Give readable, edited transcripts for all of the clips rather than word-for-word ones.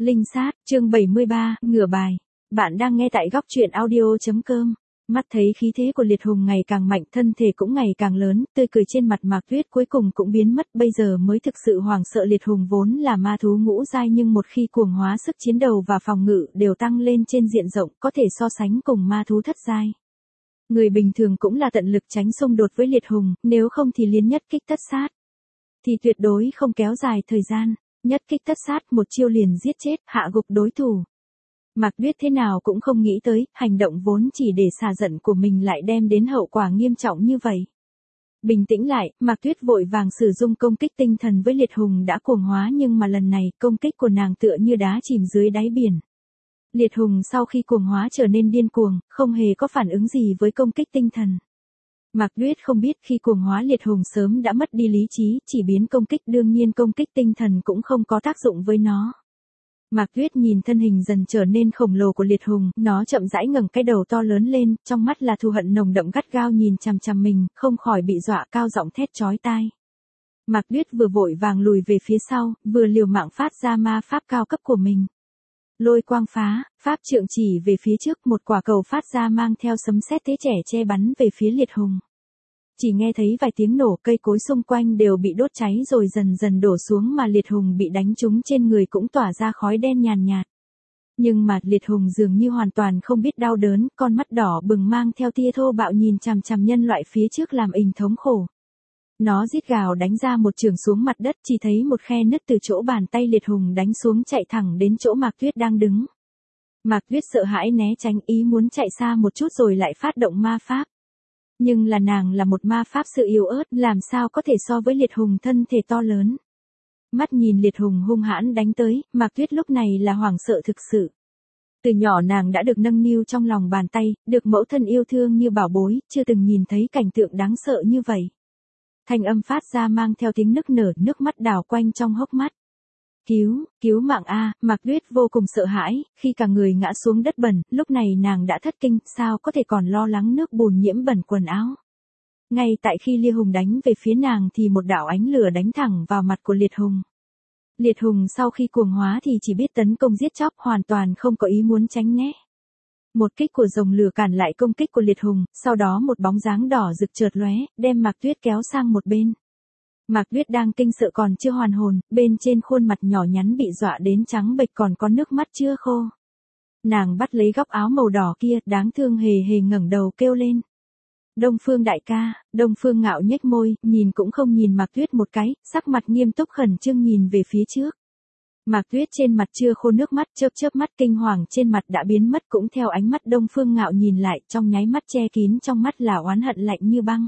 Linh sát, chương 73, ngửa bài. Bạn đang nghe tại góc truyện audio.com. Mắt thấy khí thế của Liệt Hùng ngày càng mạnh, thân thể cũng ngày càng lớn, tươi cười trên mặt Mạc Tuyết cuối cùng cũng biến mất, bây giờ mới thực sự hoảng sợ. Liệt Hùng vốn là ma thú ngũ giai nhưng một khi cuồng hóa, sức chiến đấu và phòng ngự đều tăng lên trên diện rộng, có thể so sánh cùng ma thú thất giai. Người bình thường cũng là tận lực tránh xung đột với Liệt Hùng, nếu không thì liên nhất kích tất sát. Thì tuyệt đối không kéo dài thời gian. Nhất kích tất sát, một chiêu liền giết chết, hạ gục đối thủ. Mạc Tuyết thế nào cũng không nghĩ tới, hành động vốn chỉ để xả giận của mình lại đem đến hậu quả nghiêm trọng như vậy. Bình tĩnh lại, Mạc Tuyết vội vàng sử dụng công kích tinh thần với Liệt Hùng đã cuồng hóa, nhưng mà lần này công kích của nàng tựa như đá chìm dưới đáy biển. Liệt Hùng sau khi cuồng hóa trở nên điên cuồng, không hề có phản ứng gì với công kích tinh thần. Mạc Tuyết không biết khi cuồng hóa Liệt Hùng sớm đã mất đi lý trí, chỉ biến công kích, đương nhiên công kích tinh thần cũng không có tác dụng với nó. Mạc Tuyết nhìn thân hình dần trở nên khổng lồ của Liệt Hùng, nó chậm rãi ngẩng cái đầu to lớn lên, trong mắt là thù hận nồng đậm gắt gao nhìn chằm chằm mình, không khỏi bị dọa, cao giọng thét chói tai. Mạc Tuyết vừa vội vàng lùi về phía sau, vừa liều mạng phát ra ma pháp cao cấp của mình. Lôi quang phá, pháp trượng chỉ về phía trước, một quả cầu phát ra mang theo sấm sét thế trẻ che bắn về phía Liệt Hùng. Chỉ nghe thấy vài tiếng nổ, cây cối xung quanh đều bị đốt cháy rồi dần dần đổ xuống, mà Liệt Hùng bị đánh trúng trên người cũng tỏa ra khói đen nhàn nhạt. Nhưng mà Liệt Hùng dường như hoàn toàn không biết đau đớn, con mắt đỏ bừng mang theo tia thô bạo nhìn chằm chằm nhân loại phía trước làm ình thống khổ. Nó rít gào đánh ra một chưởng xuống mặt đất, chỉ thấy một khe nứt từ chỗ bàn tay Liệt Hùng đánh xuống, chạy thẳng đến chỗ Mạc Tuyết đang đứng. Mạc Tuyết sợ hãi né tránh, ý muốn chạy xa một chút rồi lại phát động ma pháp. Nhưng là nàng là một ma pháp sư yếu ớt, làm sao có thể so với Liệt Hùng thân thể to lớn. Mắt nhìn Liệt Hùng hung hãn đánh tới, Mạc Tuyết lúc này là hoảng sợ thực sự. Từ nhỏ nàng đã được nâng niu trong lòng bàn tay, được mẫu thân yêu thương như bảo bối, chưa từng nhìn thấy cảnh tượng đáng sợ như vậy. Thanh âm phát ra mang theo tiếng nức nở, nước mắt đảo quanh trong hốc mắt. Cứu mạng a! Mạc Tuyết vô cùng sợ hãi, khi cả người ngã xuống đất bẩn, lúc này nàng đã thất kinh, sao có thể còn lo lắng nước bùn nhiễm bẩn quần áo. Ngay tại khi Liệt Hùng đánh về phía nàng thì một đạo ánh lửa đánh thẳng vào mặt của Liệt Hùng. Liệt Hùng sau khi cuồng hóa thì chỉ biết tấn công giết chóc, hoàn toàn không có ý muốn tránh né. Một kích của rồng lửa cản lại công kích của Liệt Hùng, sau đó một bóng dáng đỏ rực chợt lóe, đem Mạc Tuyết kéo sang một bên. Mạc Tuyết đang kinh sợ còn chưa hoàn hồn, bên trên khuôn mặt nhỏ nhắn bị dọa đến trắng bệch còn có nước mắt chưa khô. Nàng bắt lấy góc áo màu đỏ kia, đáng thương hề hề ngẩng đầu kêu lên. Đông Phương đại ca. Đông Phương Ngạo nhếch môi, nhìn cũng không nhìn Mạc Tuyết một cái, sắc mặt nghiêm túc khẩn trương nhìn về phía trước. Mạc Tuyết trên mặt chưa khô, nước mắt chớp mắt, kinh hoàng trên mặt đã biến mất, cũng theo ánh mắt Đông Phương Ngạo nhìn lại, trong nháy mắt che kín trong mắt là oán hận lạnh như băng.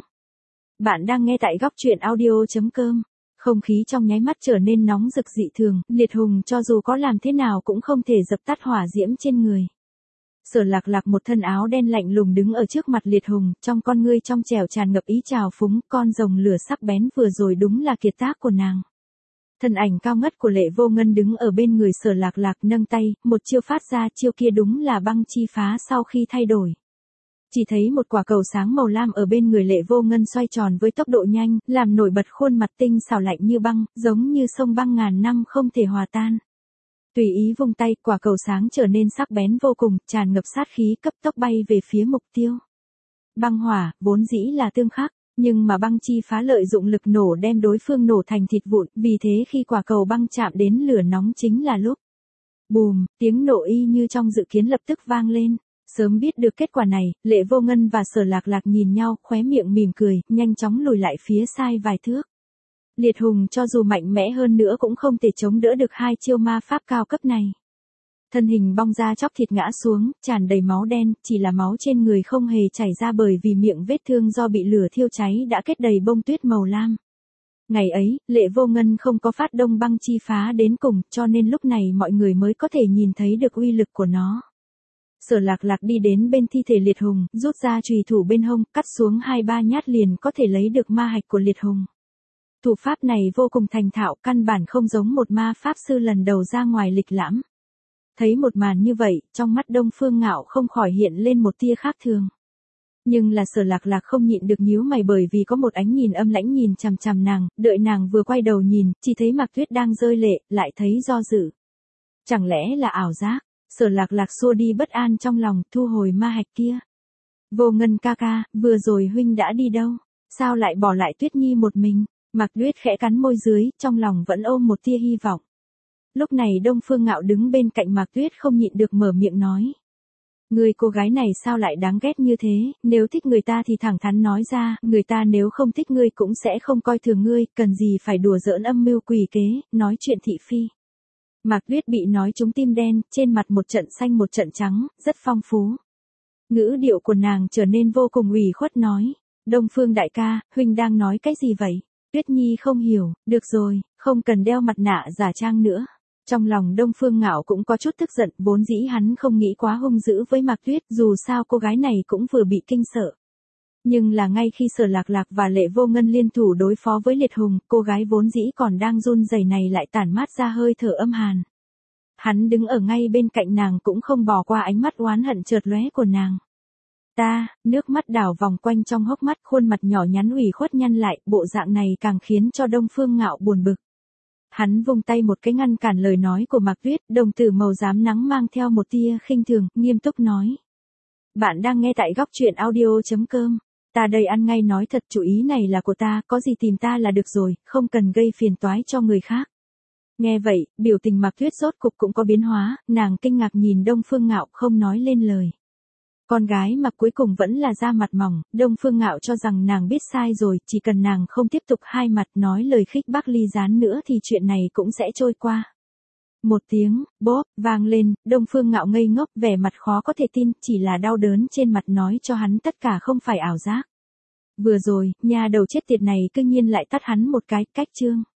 Bạn đang nghe tại góc truyện audio.com. Không khí trong nháy mắt trở nên nóng rực dị thường, Liệt Hùng cho dù có làm thế nào cũng không thể dập tắt hỏa diễm trên người. Sở Lạc Lạc một thân áo đen lạnh lùng đứng ở trước mặt Liệt Hùng, trong con ngươi trong trẻo tràn ngập ý trào phúng, con rồng lửa sắc bén vừa rồi đúng là kiệt tác của nàng. Thân ảnh cao ngất của Lệ Vô Ngân đứng ở bên người Sở Lạc Lạc, nâng tay, một chiêu phát ra, chiêu kia đúng là băng chi phá. Sau khi thay đổi, chỉ thấy một quả cầu sáng màu lam ở bên người Lệ Vô Ngân xoay tròn với tốc độ nhanh, làm nổi bật khuôn mặt tinh xảo lạnh như băng, giống như sông băng ngàn năm không thể hòa tan. Tùy ý vung tay, quả cầu sáng trở nên sắc bén vô cùng, tràn ngập sát khí, cấp tốc bay về phía mục tiêu. Băng hỏa, vốn dĩ là tương khắc, nhưng mà băng chi phá lợi dụng lực nổ đem đối phương nổ thành thịt vụn, vì thế khi quả cầu băng chạm đến lửa nóng chính là lúc bùm, tiếng nổ y như trong dự kiến lập tức vang lên. Sớm biết được kết quả này, Lệ Vô Ngân và Sở Lạc Lạc nhìn nhau, khóe miệng mỉm cười, nhanh chóng lùi lại phía sai vài thước. Liệt Hùng cho dù mạnh mẽ hơn nữa cũng không thể chống đỡ được hai chiêu ma pháp cao cấp này. Thân hình bong ra chóc thịt ngã xuống, tràn đầy máu đen, chỉ là máu trên người không hề chảy ra bởi vì miệng vết thương do bị lửa thiêu cháy đã kết đầy bông tuyết màu lam. Ngày ấy, Lệ Vô Ngân không có phát động băng chi phá đến cùng, cho nên lúc này mọi người mới có thể nhìn thấy được uy lực của nó. Sở Lạc Lạc đi đến bên thi thể Liệt Hùng, rút ra chùy thủ bên hông, cắt xuống 2-3 nhát liền có thể lấy được ma hạch của Liệt Hùng. Thủ pháp này vô cùng thành thạo, căn bản không giống một ma pháp sư lần đầu ra ngoài lịch lãm. Thấy một màn như vậy, trong mắt Đông Phương Ngạo không khỏi hiện lên một tia khác thường. Nhưng là Sở Lạc Lạc không nhịn được nhíu mày bởi vì có một ánh nhìn âm lãnh nhìn chằm chằm nàng, đợi nàng vừa quay đầu nhìn, chỉ thấy Mạc Tuyết đang rơi lệ, lại thấy do dự. Chẳng lẽ là ảo giác? Sở Lạc Lạc xua đi bất an trong lòng, thu hồi ma hạch kia. Vô Ngân ca ca, vừa rồi huynh đã đi đâu? Sao lại bỏ lại Tuyết Nhi một mình? Mạc Tuyết khẽ cắn môi dưới, trong lòng vẫn ôm một tia hy vọng. Lúc này Đông Phương Ngạo đứng bên cạnh Mạc Tuyết không nhịn được mở miệng nói. Người cô gái này sao lại đáng ghét như thế, nếu thích người ta thì thẳng thắn nói ra, người ta nếu không thích ngươi cũng sẽ không coi thường ngươi, cần gì phải đùa giỡn âm mưu quỷ kế, nói chuyện thị phi. Mạc Tuyết bị nói trúng tim đen, trên mặt một trận xanh một trận trắng, rất phong phú. Ngữ điệu của nàng trở nên vô cùng ủy khuất nói. Đông Phương đại ca, huynh đang nói cái gì vậy? Tuyết Nhi không hiểu, được rồi, không cần đeo mặt nạ giả trang nữa. Trong lòng Đông Phương Ngạo cũng có chút tức giận, vốn dĩ hắn không nghĩ quá hung dữ với Mạc Tuyết, dù sao cô gái này cũng vừa bị kinh sợ. Nhưng là ngay khi Sở Lạc Lạc và Lệ Vô Ngân liên thủ đối phó với Liệt Hùng, cô gái vốn dĩ còn đang run rẩy này lại tản mát ra hơi thở âm hàn. Hắn đứng ở ngay bên cạnh nàng cũng không bỏ qua ánh mắt oán hận chợt lóe của nàng. Nước mắt đảo vòng quanh trong hốc mắt, khuôn mặt nhỏ nhắn ủy khuất nhăn lại, bộ dạng này càng khiến cho Đông Phương Ngạo buồn bực. Hắn vung tay một cái ngăn cản lời nói của Mạc Tuyết, đồng tử màu xám nắng mang theo một tia khinh thường, nghiêm túc nói. Bạn đang nghe tại góc truyện audio.com. Ta đây ăn ngay nói thật, chủ ý này là của ta, có gì tìm ta là được rồi, không cần gây phiền toái cho người khác. Nghe vậy, biểu tình Mạc Tuyết rốt cục cũng có biến hóa, nàng kinh ngạc nhìn Đông Phương Ngạo không nói lên lời. Con gái mà cuối cùng vẫn là da mặt mỏng, Đông Phương Ngạo cho rằng nàng biết sai rồi, chỉ cần nàng không tiếp tục hai mặt nói lời khích bác ly gián nữa thì chuyện này cũng sẽ trôi qua. Một tiếng, bóp, vang lên, Đông Phương Ngạo ngây ngốc, vẻ mặt khó có thể tin, chỉ là đau đớn trên mặt nói cho hắn tất cả không phải ảo giác. Vừa rồi, nhà đầu chết tiệt này cư nhiên lại tát hắn một cái, cách chương.